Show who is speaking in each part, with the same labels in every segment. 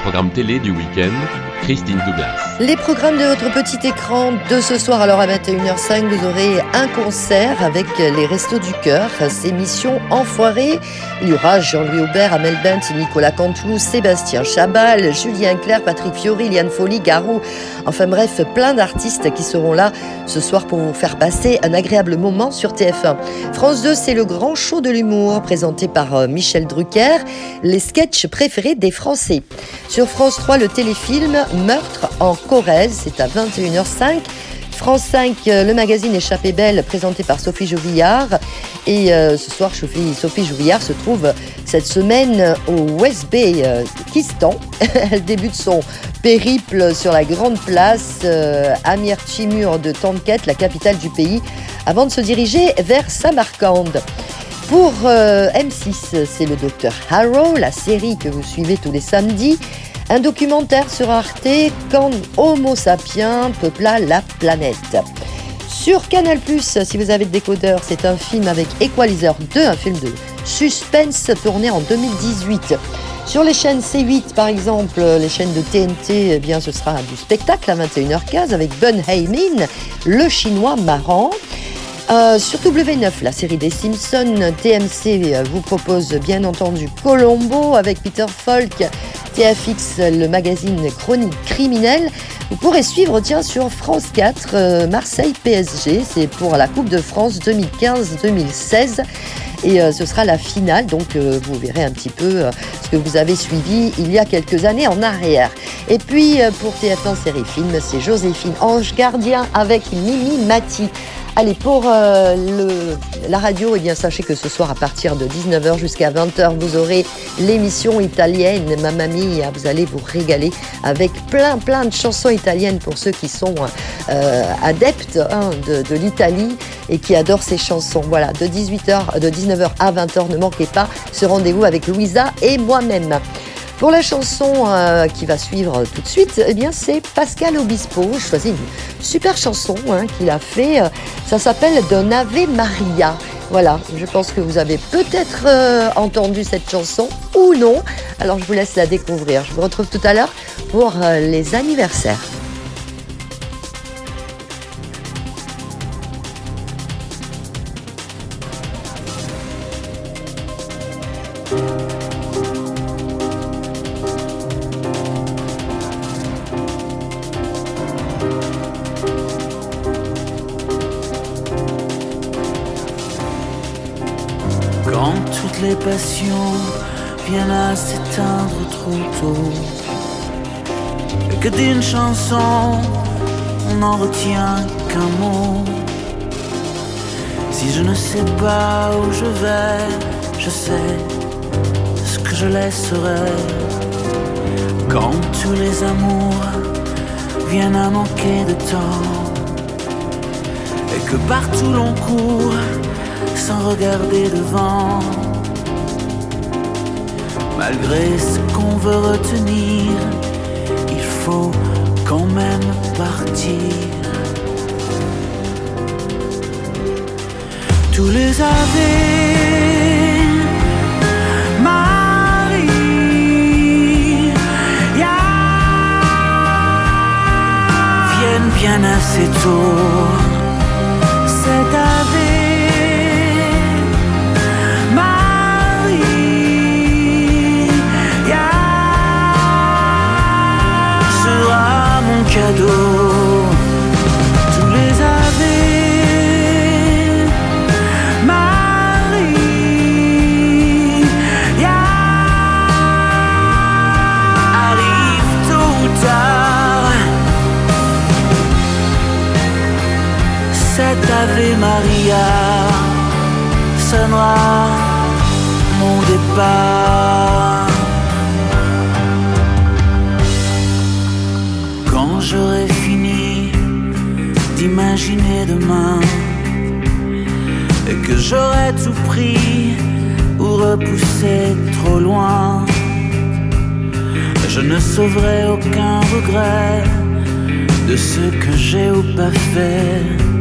Speaker 1: programmes télé du week-end, Christine Douglas.
Speaker 2: Les programmes de votre petit écran de ce soir, alors à 21h05, vous aurez un concert avec les Restos du Cœur, c'est Mission Enfoirée. Il y aura Jean-Louis Aubert, Amel Bent, Nicolas Canteloup, Sébastien Chabal, Julien Clerc, Patrick Fiori, Liane Folly, Garou. Enfin bref, plein d'artistes qui seront là ce soir pour vous faire passer un agréable moment sur TF1. France 2, c'est le grand show de l'humour présenté par Michel Drucker, les sketchs préférés des Français. Sur France 3, le téléfilm Meurtre en Corrèze, c'est à 21h05. France 5, le magazine Échappée Belle, présenté par Sophie Jouvillard. Et ce soir, Sophie Jouvillard se trouve cette semaine au Ouzbékistan. Elle débute son périple sur la grande place Amir Timur de Tonkhet, la capitale du pays, avant de se diriger vers Samarcande. Pour M6, c'est le Dr Harrow, la série que vous suivez tous les samedis. Un documentaire sur Arte, quand Homo sapiens peupla la planète. Sur Canal+, si vous avez le décodeur, c'est un film avec Equalizer 2, un film de suspense tourné en 2018. Sur les chaînes C8, par exemple, les chaînes de TNT, eh bien, ce sera du spectacle à 21h15 avec Bun Hae-min, le chinois marrant. Sur W9, la série des Simpsons, TMC vous propose bien entendu Colombo avec Peter Falk, TFX, le magazine Chronique criminelle. Vous pourrez suivre, sur France 4, Marseille PSG, c'est pour la Coupe de France 2015-2016. Et ce sera la finale, donc vous verrez un petit peu ce que vous avez suivi il y a quelques années en arrière. Et puis pour TF1 Série Film, c'est Joséphine Ange Gardien avec Mimi Mati. Allez, pour la radio, eh bien, sachez que ce soir, à partir de 19h jusqu'à 20h, vous aurez l'émission italienne Mamma Mia. Vous allez vous régaler avec plein de chansons italiennes pour ceux qui sont adeptes de l'Italie et qui adorent ces chansons. Voilà, de 19h à 20h, ne manquez pas ce rendez-vous avec Louisa et moi-même. Pour la chanson qui va suivre tout de suite, eh bien c'est Pascal Obispo. Je choisis une super chanson qu'il a fait. Ça s'appelle Don Ave Maria. Voilà, je pense que vous avez peut-être entendu cette chanson ou non. Alors je vous laisse la découvrir. Je vous retrouve tout à l'heure pour les anniversaires.
Speaker 3: Les passions viennent à s'éteindre trop tôt, et que d'une chanson on n'en retient qu'un mot. Si je ne sais pas où je vais, je sais ce que je laisserai. Quand tous les amours viennent à manquer de temps, et que partout l'on court sans regarder devant. Malgré ce qu'on veut retenir, il faut quand même partir. Tous les Ave Maria viennent bien assez tôt. Cet Ave cadeau. Tous les Ave Maria arrivent tôt ou tard. Cet Ave Maria sonnera mon départ. Quand j'aurai fini d'imaginer demain, et que j'aurai tout pris ou repoussé trop loin, je ne sauverai aucun regret de ce que j'ai ou pas fait.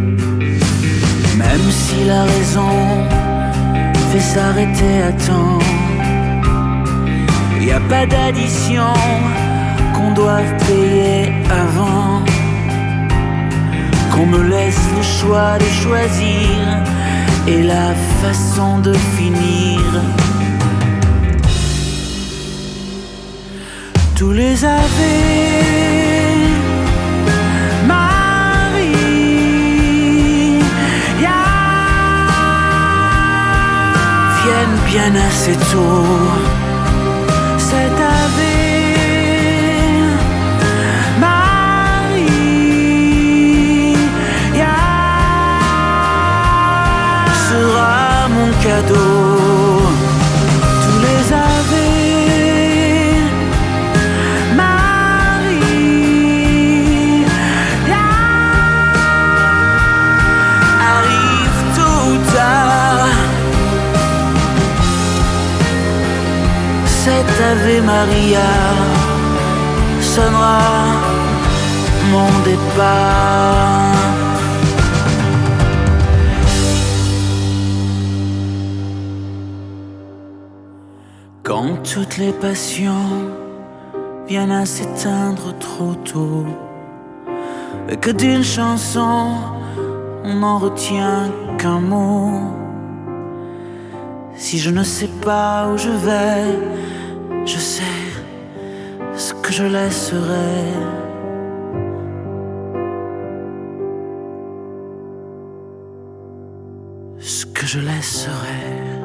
Speaker 3: Même si la raison fait s'arrêter à temps, y a pas d'addition qu'on doive payer avant, qu'on me laisse le choix de choisir et la façon de finir. Tous les Ave Maria viennent bien assez tôt. Cet Ave Maria sera mon cadeau. Tous les Ave cet Ave Maria sonnera mon départ. Quand toutes les passions viennent à s'éteindre trop tôt, et que d'une chanson on n'en retient qu'un mot. Si je ne sais pas où je vais, je sais ce que je laisserai. Ce que je laisserai.